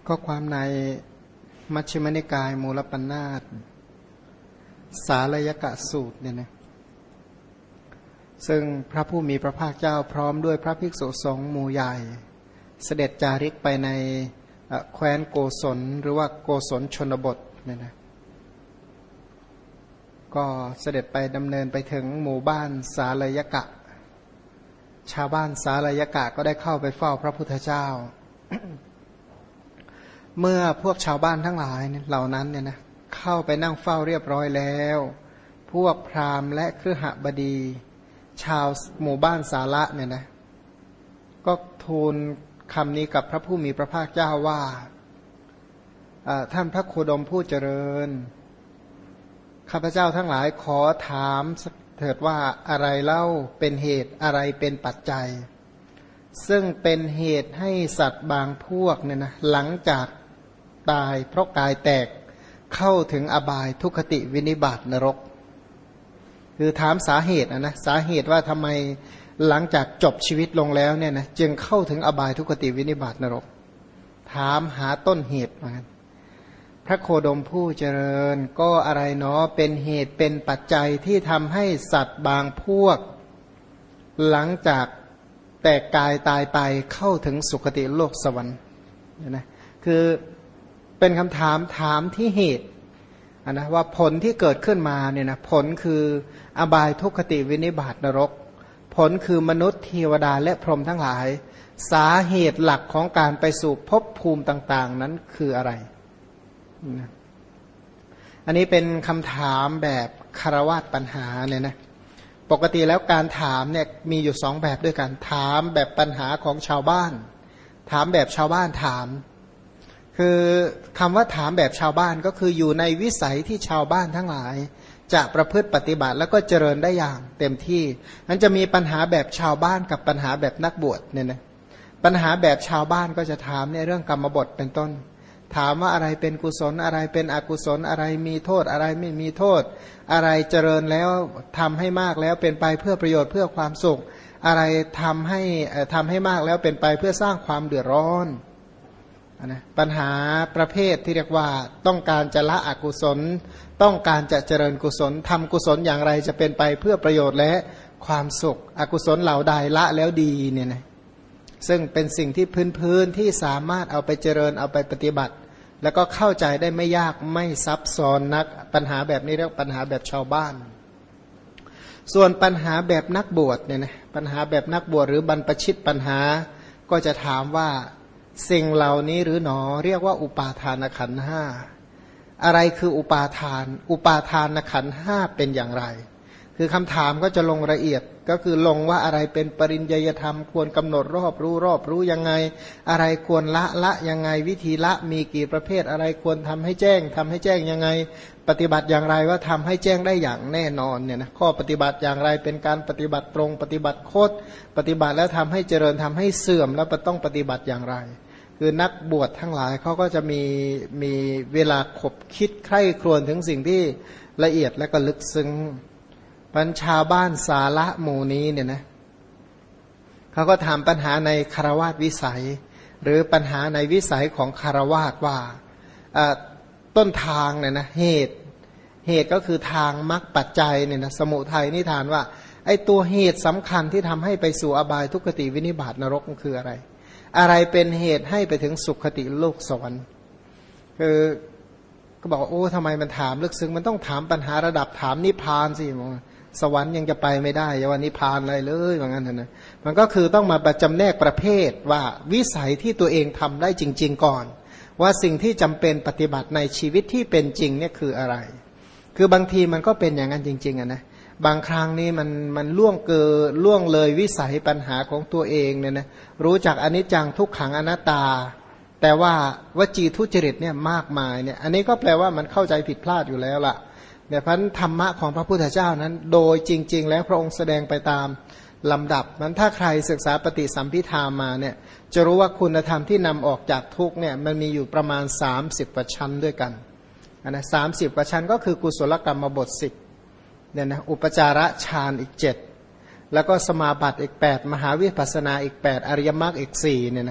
ก็ความในมัชฌิมนิกายมูลปัญนาตสาลยกะสูตรเนี่ยนะซึ่งพระผู้มีพระภาคเจ้าพร้อมด้วยพระภิกษุสงฆ์หมู่ใหญ่เสด็จจาริกไปในแคว้นโกศลหรือว่าโกศลชนบทเนี่ยนะก็เสด็จไปดำเนินไปถึงหมู่บ้านสาลยกะชาวบ้านสาลยกะก็ได้เข้าไปเฝ้าพระพุทธเจ้า เมื่อพวกชาวบ้านทั้งหลายเหล่านั้นเนี่ยนะเข้าไปนั่งเฝ้าเรียบร้อยแล้วพวกพราหมณ์และคฤหบดีชาวหมู่บ้านสาละเนี่ยนะก็ทูลคำนี้กับพระผู้มีพระภาคเจ้าว่าท่านพระโคดมผู้เจริญข้าพเจ้าทั้งหลายขอถามเถิดว่าอะไรเล่าเป็นเหตุอะไรเป็นปัจจัยซึ่งเป็นเหตุให้สัตว์บางพวกเนี่ยนะหลังจากตายเพราะกายแตกเข้าถึงอบายทุกขติวินิบาตนรกคือถามสาเหตุนะสาเหตุว่าทำไมหลังจากจบชีวิตลงแล้วเนี่ยนะจึงเข้าถึงอบายทุกขติวินิบาตนรกถามหาต้นเหตุมาพระโคดมผู้เจริญก็อะไรเนาะเป็นเหตุเป็นปัจจัยที่ทำให้สัตว์บางพวกหลังจากแตกกายตายไปเข้าถึงสุคติโลกสวรรค์นะคือเป็นคำถามที่เหตุนะว่าผลที่เกิดขึ้นมาเนี่ยนะผลคืออบายทุกขติวินิบาตนรกผลคือมนุษย์เทวดาและพรหมทั้งหลายสาเหตุหลักของการไปสู่ภพภูมิต่างๆนั้นคืออะไรอันนี้เป็นคำถามแบบคารวะปัญหาเนี่ยนะปกติแล้วการถามเนี่ยมีอยู่สองแบบด้วยกันถามแบบปัญหาของชาวบ้านถามแบบชาวบ้านถามคือคำว่าถามแบบชาวบ้านก็คืออยู่ในวิสัยที่ชาวบ้านทั้งหลายจะประพฤติปฏิบัติแล้วก็เจริญได้อย่างเต็มที่นั้นจะมีปัญหาแบบชาวบ้านกับปัญหาแบบนักบวชเนี่ยนะปัญหาแบบชาวบ้านก็จะถามในเรื่องกรรมบทเป็นต้นถามว่าอะไรเป็นกุศลอะไรเป็นอกุศลอะไรมีโทษอะไรไม่มีโทษอะไรเจริญแล้วทำให้มากแล้วเป็นไปเพื่อประโยชน์เพื่อความสุขอะไรทำให้มากแล้วเป็นไปเพื่อสร้างความเดือดร้อนนะปัญหาประเภทที่เรียกว่าต้องการจะละอกุศลต้องการจะเจริญกุศลทำกุศลอย่างไรจะเป็นไปเพื่อประโยชน์และความสุขอกุศลเหล่าใดละแล้วดีเนี่ยนะซึ่งเป็นสิ่งที่พื้นที่สามารถเอาไปเจริญเอาไปปฏิบัติแล้วก็เข้าใจได้ไม่ยากไม่ซับซ้อนนักปัญหาแบบนี้เรียกปัญหาแบบชาวบ้านส่วนปัญหาแบบนักบวชเนี่ยนะปัญหาแบบนักบวชหรือบรรพชิตปัญหาก็จะถามว่าสิ่งเหล่านี้หรือหนอเรียกว่าอุปาทานขันธ์ห้าอะไรคืออุปาทานอุปาทานขันธ์ห้าเป็นอย่างไรคือคำถามก็จะลงละเอียดก็คือลงว่าอะไรเป็นปริญญยธรรมควรกำหนดรอบรู้ยังไงอะไรควรละยังไงวิธีละมีกี่ประเภทอะไรควรทำให้แจ้งยังไงปฏิบัติอย่างไรว่าทำให้แจ้งได้อย่างแน่นอนเนี่ยนะข้อปฏิบัติอย่างไรเป็นการปฏิบัติตรงปฏิบัติโคตรปฏิบัติแล้วทำให้เจริญทำให้เสื่อมแล้วต้องปฏิบัติอย่างไรคือนักบวชทั้งหลายเขาก็จะมีเวลาขบคิดใคร่ครวญถึงสิ่งที่ละเอียดและก็ลึกซึ้งปัญชาวบ้านสาละหมู่นี้เนี่ยนะเขาก็ถามปัญหาในคารวาสวิสัยหรือปัญหาในวิสัยของคารวาสว่าต้นทางเนี่ยนะเหตุก็คือทางมรรคปัจจัยเนี่ยนะสมุทัยนิทานว่าไอ้ตัวเหตุสำคัญที่ทำให้ไปสู่อบายทุกขติวินิบาตนรกมันคืออะไรเป็นเหตุให้ไปถึงสุขติโลกสวรรค์คือก็บอกโอ้ทำไมมันถามลึกซึ้งมันต้องถามปัญหาระดับถามนิพพานสิสวรรค์ยังจะไปไม่ได้อย่าว่านิพพานอะไรเลยว่างั้นนะมันก็คือต้องมาประจำแนกประเภทว่าวิสัยที่ตัวเองทำได้จริงๆก่อนว่าสิ่งที่จำเป็นปฏิบัติในชีวิตที่เป็นจริงเนี่ยคืออะไรคือบางทีมันก็เป็นอย่างนั้นจริงๆนะบางครั้งนี่มันล่วงเลยวิสัยปัญหาของตัวเองเนี่ยนะรู้จักอนิจจังทุกขังอนัตตาแต่ว่าวจีทุจริตเนี่ยมากมายเนี่ยอันนี้ก็แปลว่ามันเข้าใจผิดพลาดอยู่แล้วล่ะเนี่ยเพราะธรรมะของพระพุทธเจ้านั้นโดยจริงๆแล้วพระองค์แสดงไปตามลำดับนั้นถ้าใครศึกษาปฏิสัมภิธามาเนี่ยจะรู้ว่าคุณธรรมที่นำออกจากทุกข์เนี่ยมันมีอยู่ประมาณ30กว่าชั้นด้วยกันนะ30กว่าชั้นก็คือกุศลกรรมบท10เนี่ยนะอุปจาระฌานอีก7แล้วก็สมาบัติอีก8มหาวิปัสสนาอีก8อริยมรรคอีก4เนี่ยนะ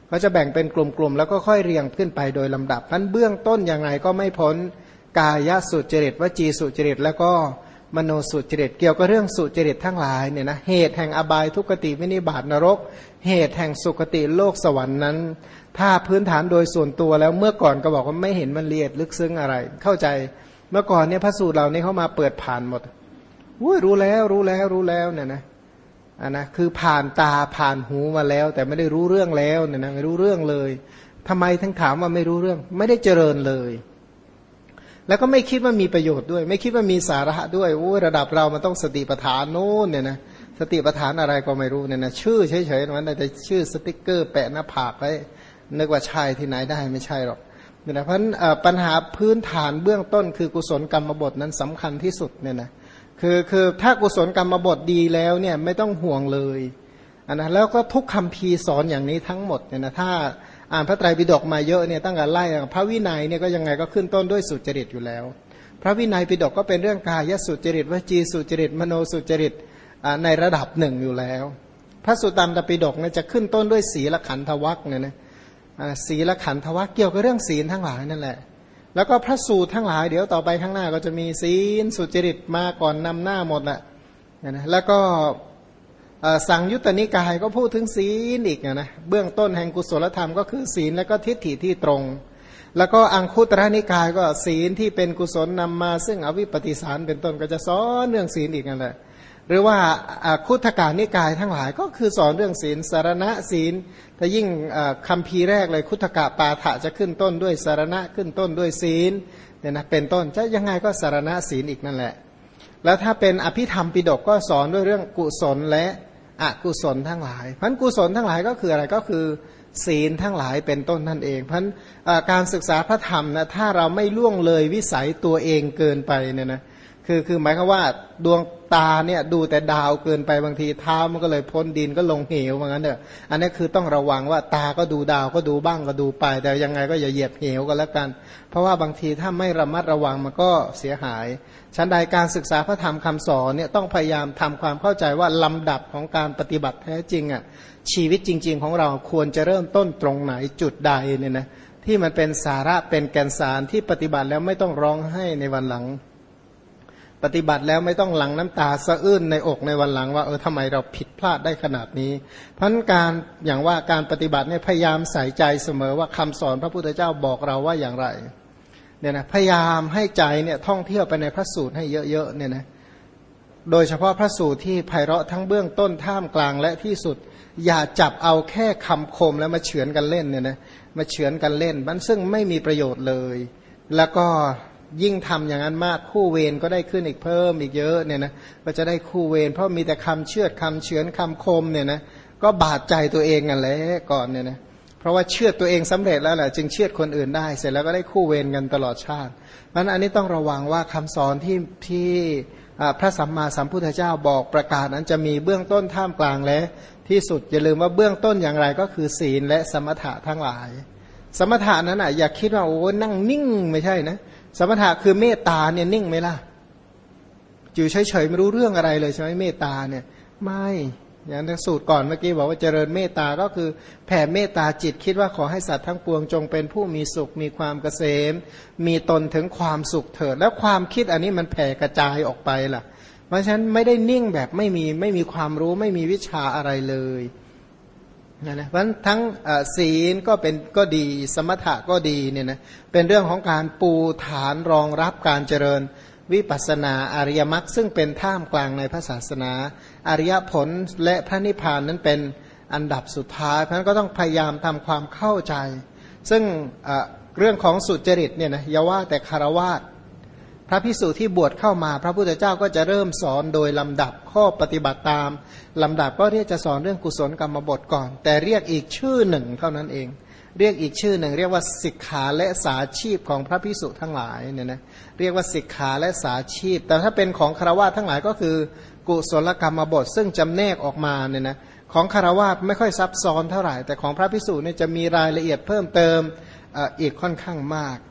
ก็จะแบ่งเป็นกลุ่มๆแล้วก็ค่อยเรียงขึ้นไปโดยลำดับนั้นเบื้องต้นยังไงก็ไม่พ้นกายสุจริตวจีสุจริตแล้วก็มโนสุจริตเกี่ยวกับเรื่องสุจริตทั้งหลายเนี่ยนะเหตุแห่งอบายทุกขติวินิบาตนรกเหตุแห่งสุคติโลกสวรรค์นั้นถ้าพื้นฐานโดยส่วนตัวแล้วเมื่อก่อนก็บอกว่าไม่เห็นมันละเอียดลึกซึ้งอะไรเข้าใจเมื่อก่อนเนี่ยพระสูตรเหล่านี้เขามาเปิดผ่านหมดรู้แล้วเนี่ยนะนะคือผ่านตาผ่านหูมาแล้วแต่ไม่ได้รู้เรื่องแล้วเนี่ยนะไม่รู้เรื่องเลยทำไมทั้งถามว่าไม่รู้เรื่องไม่ได้เจริญเลยแล้วก็ไม่คิดว่ามีประโยชน์ด้วยไม่คิดว่ามีสาระด้วยระดับเรามันต้องสติปัฏฐานโน้นเนี่ยนะสติปัฏฐานอะไรก็ไม่รู้เนี่ยนะชื่อเฉยๆมันแต่ชื่อสติ๊กเกอร์แปะหน้าผากไว้นึกว่าใช่ที่ไหนได้ไม่ใช่หรอกเนี่ยนะเพราะปัญหาพื้นฐานเบื้องต้นคือกุศลกรรมบทนั้นสำคัญที่สุดเนี่ยนะคือถ้ากุศลกรรมบทดีแล้วเนี่ยไม่ต้องห่วงเลยนะแล้วก็ทุกคำพีสอนอย่างนี้ทั้งหมดเนี่ยนะถ้าอ่านพระไตรปิฎกมาเยอะเนี่ยตั้งแต่ไล่พระวินัยเนี่ยก็ยังไงก็ขึ้นต้นด้วยสุจริตอยู่แล้วพระวินัยปิฎกก็เป็นเรื่องกายสุจริตวจีสุจริตมโนสุจริตในระดับหนึ่งอยู่แล้วพระสุตตันตปิฎกเนี่ยจะขึ้นต้นด้วยศีลขันธวรรคเนี่ยนะศีลขันธวรรคเกี่ยวกับเรื่องศีลทั้งหลายนั่นแหละแล้วก็พระสูตรทั้งหลายเดี๋ยวต่อไปข้างหน้าก็จะมีศีลสุจริตมาก่อนนำหน้าหมดแหละนะแล้วก็สังยุตตนิกายก็พูดถึงศีลอีกนะเบื้องต้นแห่งกุศลธรรมก็คือศีลและก็ทิฏฐิที่ตรงแล้วก็อังคุตรนิกายก็ศีลที่เป็นกุศลนำมาซึ่งอวิปปิสารเป็นต้นก็จะสอนเรื่องศีลอีกนั่นแหละหรือว่าคุถกานิกายทั้งหลายก็คือสอนเรื่องศีลสารณะศีลแต่ยิ่งคัมภีร์แรกเลยคุถกะปาฐะจะขึ้นต้นด้วยสารณะขึ้นต้นด้วยศีลเนี่ยนะเป็นต้นจะยังไงก็สารณะศีลอีกนั่นแหละแล้วถ้าเป็นอภิธรรมปิฎกก็สอนด้วยเรื่องกุศลและอกุศลทั้งหลายเพราะกุศลทั้งหลายก็คืออะไรก็คือศีลทั้งหลายเป็นต้นนั่นเองเพราะการศึกษาพระธรรมนะถ้าเราไม่ล่วงเลยวิสัยตัวเองเกินไปเนี่ยนะคือหมายความว่าดวงตาเนี่ยดูแต่ดาวเกินไปบางทีเท้ามันก็เลยพ้นดินก็ลงเหวเหมือนกันเถอะอันนี้คือต้องระวังว่าตาก็ดูดาวก็ดูบ้างก็ดูไปแต่ยังไงก็อย่าเหยียบเหวก็แล้วกันเพราะว่าบางทีถ้าไม่ระมัดระวังมันก็เสียหายชั้นใดการศึกษาพระธรรมคำสอนเนี่ยต้องพยายามทำความเข้าใจว่าลำดับของการปฏิบัติแท้จริงอ่ะชีวิตจริงๆของเราควรจะเริ่มต้นตรงไหนจุดใดเนี่ยนะที่มันเป็นสาระเป็นแก่นสารที่ปฏิบัติแล้วไม่ต้องร้องไห้ในวันหลังปฏิบัติแล้วไม่ต้องหลั่งน้ำตาสะอื้นในอกในวันหลังว่าทำไมเราผิดพลาดได้ขนาดนี้เพราะการอย่างว่าการปฏิบัติเนี่ยพยายามใส่ใจเสมอว่าคำสอนพระพุทธเจ้าบอกเราว่าอย่างไรเนี่ยนะพยายามให้ใจเนี่ยท่องเที่ยวไปในพระสูตรให้เยอะๆเนี่ยนะโดยเฉพาะพระสูตรที่ไพเราะทั้งเบื้องต้นท่ามกลางและที่สุดอย่าจับเอาแค่คำคมแล้วมาเฉือนกันเล่นเนี่ยนะมาเฉือนกันเล่นมันซึ่งไม่มีประโยชน์เลยแล้วก็ยิ่งทำอย่างนั้นมากคู่เวรก็ได้ขึ้นอีกเพิ่มอีกเยอะเนี่ยนะก็จะได้คู่เวรเพราะมีแต่คำเชือดคำเฉือนคำคมเนี่ยนะก็บาดใจตัวเองกันแหละก่อนเนี่ยนะเพราะว่าเชือดตัวเองสำเร็จแล้วแหละจึงเชือดคนอื่นได้เสร็จแล้วก็ได้คู่เวรกันตลอดชาติเพราะฉะนั้นอันนี้ต้องระวังว่าคำสอนที่พระสัมมาสัมพุทธเจ้าบอกประกาศนั้นจะมีเบื้องต้นท่ามกลางและที่สุดอย่าลืมว่าเบื้องต้นอย่างไรก็คือศีลและสมถะทั้งหลายสมถะนั้นอย่าคิดว่าโอ้นั่งนิ่งไม่ใช่นะสมถะคือเมตตาเนี่ยนิ่งไหมล่ะอยู่เฉยๆไม่รู้เรื่องอะไรเลยใช่ไหมเมตตาเนี่ยไม่อย่างในสูตรก่อนเมื่อกี้บอกว่าเจริญเมตตาก็คือแผ่เมตตาจิตคิดว่าขอให้สัตว์ทั้งปวงจงเป็นผู้มีสุขมีความเกษมมีตนถึงความสุขเถิดแล้วความคิดอันนี้มันแผ่กระจายออกไปล่ะเพราะฉะนั้นไม่ได้นิ่งแบบไม่มีความรู้ไม่มีวิชาอะไรเลยนะเพราะทั้งศีลก็ดีสมถะก็ดีเนี่ยนะเป็นเรื่องของการปูฐานรองรับการเจริญวิปัสสนาอริยมรรคซึ่งเป็นท่ามกลางในพระศาสนาอริยผลและพระนิพพานนั้นเป็นอันดับสุดท้ายเพราะฉะนั้นก็ต้องพยายามทำความเข้าใจซึ่งเรื่องของสุจริตเนี่ยนะอย่าว่าแต่คฤหัสถ์พระภิกษุที่บวชเข้ามาพระพุทธเจ้าก็จะเริ่มสอนโดยลำดับข้อปฏิบัติตามลำดับก็เรียกจะสอนเรื่องกุศลกรรมบทก่อนแต่เรียกอีกชื่อหนึ่งเท่านั้นเองเรียกอีกชื่อหนึ่งเรียกว่าสิกขาและสาชีพของพระภิกษุทั้งหลายเนี่ยนะเรียกว่าสิกขาและสาชีพแต่ถ้าเป็นของฆราวาสทั้งหลายก็คือกุศลกรรมบทซึ่งจำแนกออกมาเนี่ยนะของฆราวาสไม่ค่อยซับซ้อนเท่าไหร่แต่ของพระภิกษุเนี่ยจะมีรายละเอียดเพิ่มเติมอีกค่อนข้างมาก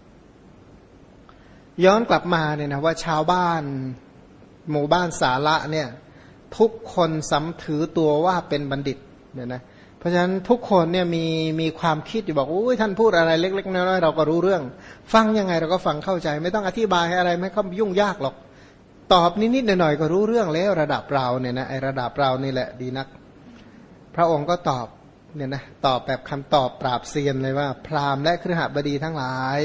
ย้อนกลับมาเนี่ยนะว่าชาวบ้านหมู่บ้านสาระเนี่ยทุกคนสำถือตัวว่าเป็นบัณฑิตเนี่ยนะราะฉะนั้นทุกคนเนี่ยมีความคิดอยู่บอกโอ้ยท่านพูดอะไรเล็กๆน้อยๆเราก็รู้เรื่องฟังยังไงเราก็ฟังเข้าใจไม่ต้องอธิบายให้อะไรไม่ต้องยุ่งยากหรอกตอบนิดๆหน่อยๆก็รู้เรื่องแล้วระดับเราเนี่ยนะไอระดับเรานี่แหละดีนักพระองค์ก็ตอบเนี่ยนะตอบแบบคำตอบปราบเซียนเลยว่าพราหมณ์และคฤหบดีทั้งหลาย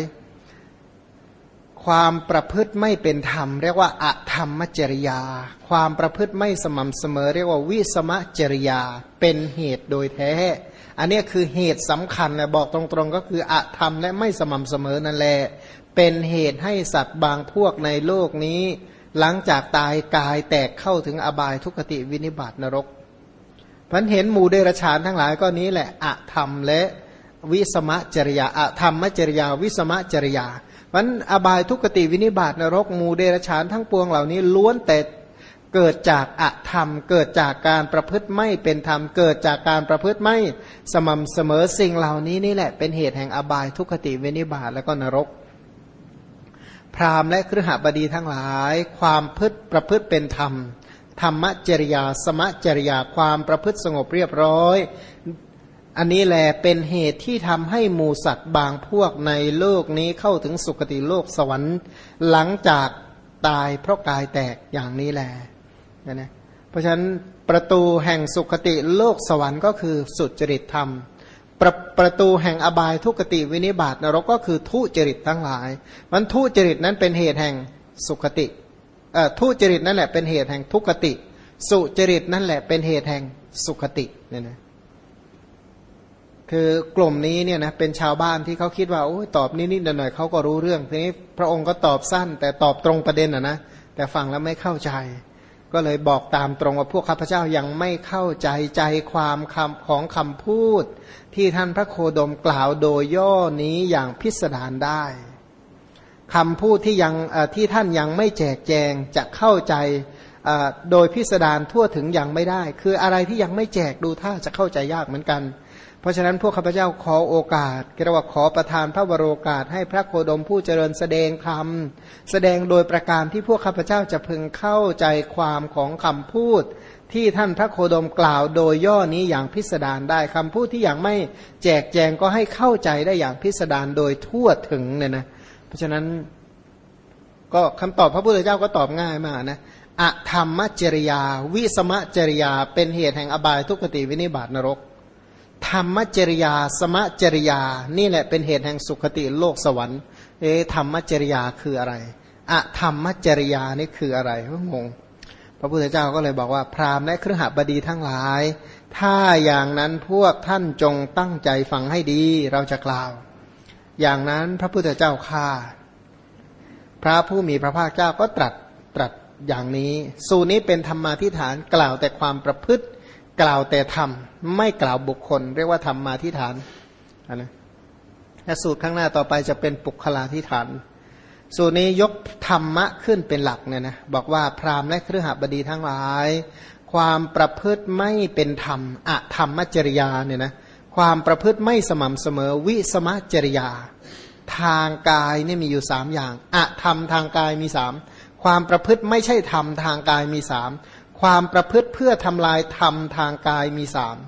ความประพฤติไม่เป็นธรรมเรียกว่าอธรรมจริยาความประพฤติไม่สม่ำเสมอเรียกว่าวิสมจริยาเป็นเหตุโดยแท้อันนี้คือเหตุสำคัญเลยบอกตรงๆก็คืออธรรมและไม่สม่ำเสมอนั่นแหละเป็นเหตุให้สัตว์บางพวกในโลกนี้หลังจากตายกายแตกเข้าถึงอบายทุกขติวินิบาตนรกพันเห็นหมู่เดรัจฉานทั้งหลายก็นี้แหละอธรรมและวิสมจริยาอธรรมจริยาวิสมจริยามันอบายทุกขติวินิบาตนรกหมู่เดรัจฉานทั้งปวงเหล่านี้ล้วนแต่เกิดจากอธรรมเกิดจากการประพฤติไม่เป็นธรรมเกิดจากการประพฤติไม่สม่ำเสมอสิ่งเหล่านี้นี่แหละเป็นเหตุแห่งอบายทุกขติวินิบาตแล้วก็นรกพราหมณ์และคฤหบดีทั้งหลายความประพฤติเป็นธรรมธรรมจริยาสมจริยาความประพฤติสงบเรียบร้อยอันนี้แหละเป็นเหตุที่ทำให้หมู่สัตว์บางพวกในโลกนี้เข้าถึงสุคติโลกสวรรค์หลังจากตายเพราะกายแตกอย่างนี้แหละนะเพราะฉะนั้นประตูแห่งสุคติโลกสวรรค์ก็คือสุจริตธรรมประตูแห่งอบายทุกขติวินิบาตนรกก็คือทุจริตทั้งหลายมันทุจริตนั้นเป็นเหตุแห่งสุคติทุจริตนั่นแหละเป็นเหตุแห่งทุกขติสุจริตนั่นแหละเป็นเหตุแห่งสุคติเนี่ยนะคือกลุ่มนี้เนี่ยนะเป็นชาวบ้านที่เขาคิดว่าโอ้ยตอบนิดๆหน่อยๆเขาก็รู้เรื่องทีนี้พระองค์ก็ตอบสั้นแต่ตอบตรงประเด็นนะแต่ฟังแล้วไม่เข้าใจก็เลยบอกตามตรงว่าพวกข้าพเจ้ายังไม่เข้าใจใจความของคำพูดที่ท่านพระโคดมกล่าวโดยย่อนี้อย่างพิสดารได้คำพูดที่ท่านยังไม่แจกแจงจะเข้าใจโดยพิสดารทั่วถึงยังไม่ได้คืออะไรที่ยังไม่แจกดูท่าจะเข้าใจยากเหมือนกันเพราะฉะนั้นพวกข้าพเจ้าขอโอกาสเรียกว่าขอประทานพระวโรกาสให้พระโคดมผู้เจริญแสดงธรรมแสดงโดยประการที่พวกข้าพเจ้าจะพึงเข้าใจความของคำพูดที่ท่านพระโคดมกล่าวโดยย่อนี้อย่างพิสดารได้คำพูดที่ยังไม่แจกแจงก็ให้เข้าใจได้อย่างพิสดารโดยทั่วถึงเนี่ยนะเพราะฉะนั้นก็คำตอบพระพุทธเจ้าก็ตอบง่ายมากนะอธรรมจริยาวิสมจริยาเป็นเหตุแห่งอบายทุกขติวินิบาตนรกธรรมจริยาสมจริยานี่แหละเป็นเหตุแห่งสุคติโลกสวรรค์ธรรมจริยาคืออะไรอธรรมจริยานี่คืออะไรงงพระพุทธเจ้าก็เลยบอกว่าพราหมณ์และคฤหบดีทั้งหลายถ้าอย่างนั้นพวกท่านจงตั้งใจฟังให้ดีเราจะกล่าวอย่างนั้นพระพุทธเจ้าข้าพระผู้มีพระภาคเจ้าก็ตรัสอย่างนี้สูตรนี้เป็นธรรมาธิฐานกล่าวแต่ความประพฤติกล่าวแต่ธรรมไม่กล่าวบุคคลเรียกว่าธรรมาธิฐานนะและสูตรข้างหน้าต่อไปจะเป็นปุคลาธิฐานสูตรนี้ยกธรรมะขึ้นเป็นหลักเนี่ยนะบอกว่าพราหมณ์และคฤหบดีทั้งหลายความประพฤติไม่เป็นธรรมอธรรมจริยาเนี่ยนะความประพฤติไม่สม่ำเสมอวิสมจริยาทางกายเนี่ยมีอยู่3อย่างอธรรมทางกายมี3ความประพฤติไม่ใช่ธรรมทางกายมี3ความประพฤติเพื่อทำลายธรรมทางกายมี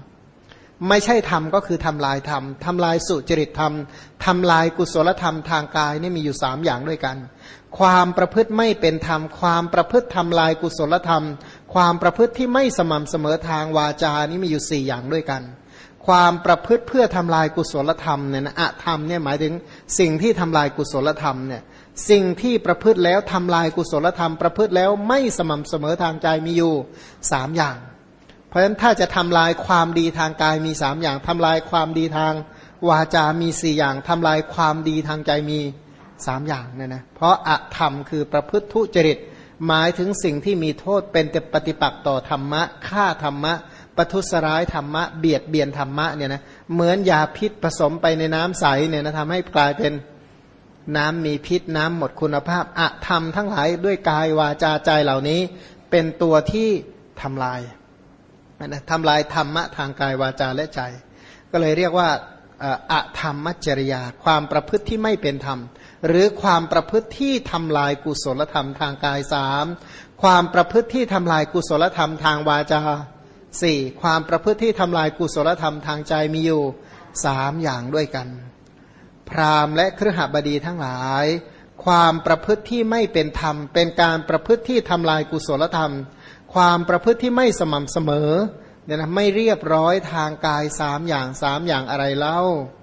3ไม่ใช่ธรรมก็คือทำลายธรรมทำลายสุจริตธรรมทำลายกุศลธรรมทางกายนี่มีอยู่3อย่างด้วยกันความประพฤติไม่เป็นธรรมความประพฤติทำลายกุศลธรรมความประพฤติที่ไม่สม่ำเสมอทางวาจานี่มีอยู่4อย่างด้วยกันความประพฤติเพื่อทำลายกุศลธรรมเนี่ยนะอธรรมเนี่ยหมายถึงสิ่งที่ทำลายกุศลธรรมเนี่ยสิ่งที่ประพฤติแล้วทำลายกุศลธรรมประพฤติแล้วไม่สม่ำเสมอทางใจมีอยู่3อย่างเพราะฉะนั้นถ้าจะทำลายความดีทางกายมี3อย่างทำลายความดีทางวาจามี4อย่างทำลายความดีทางใจมี3อย่างเนี่ยนะเพราะอธรรมคือประพฤติทุจริตหมายถึงสิ่งที่มีโทษเป็นปฏิปักษ์ต่อธรรมะฆ่าธรรมะประทุษร้ายธรรมะเบียดเบียนธรรมะเนี่ยนะเหมือนยาพิษผสมไปในน้ำใสเนี่ยนะทำให้กลายเป็นน้ำมีพิษน้ำหมดคุณภาพอธรรมทั้งหลายด้วยกายวาจาใจเหล่านี้เป็นตัวที่ทำลายนะทำลายธรรมะทางกายวาจาและใจก็เลยเรียกว่าอธรรมจริยาความประพฤติที่ไม่เป็นธรรมหรือความประพฤติที่ทำลายกุศลธรรมทางกาย3ความประพฤติที่ทำลายกุศลธรรมทางวาจา 4. ความประพฤติที่ทำลายกุศลธรรมทางใจมีอยู่3อย่างด้วยกันพราหมณ์และคฤหบดีทั้งหลายความประพฤติที่ไม่เป็นธรรมเป็นการประพฤติที่ทำลายกุศลธรรมความประพฤติที่ไม่สม่ำเสมอเนี่ยนะไม่เรียบร้อยทางกาย3 อย่างอะไรเล่า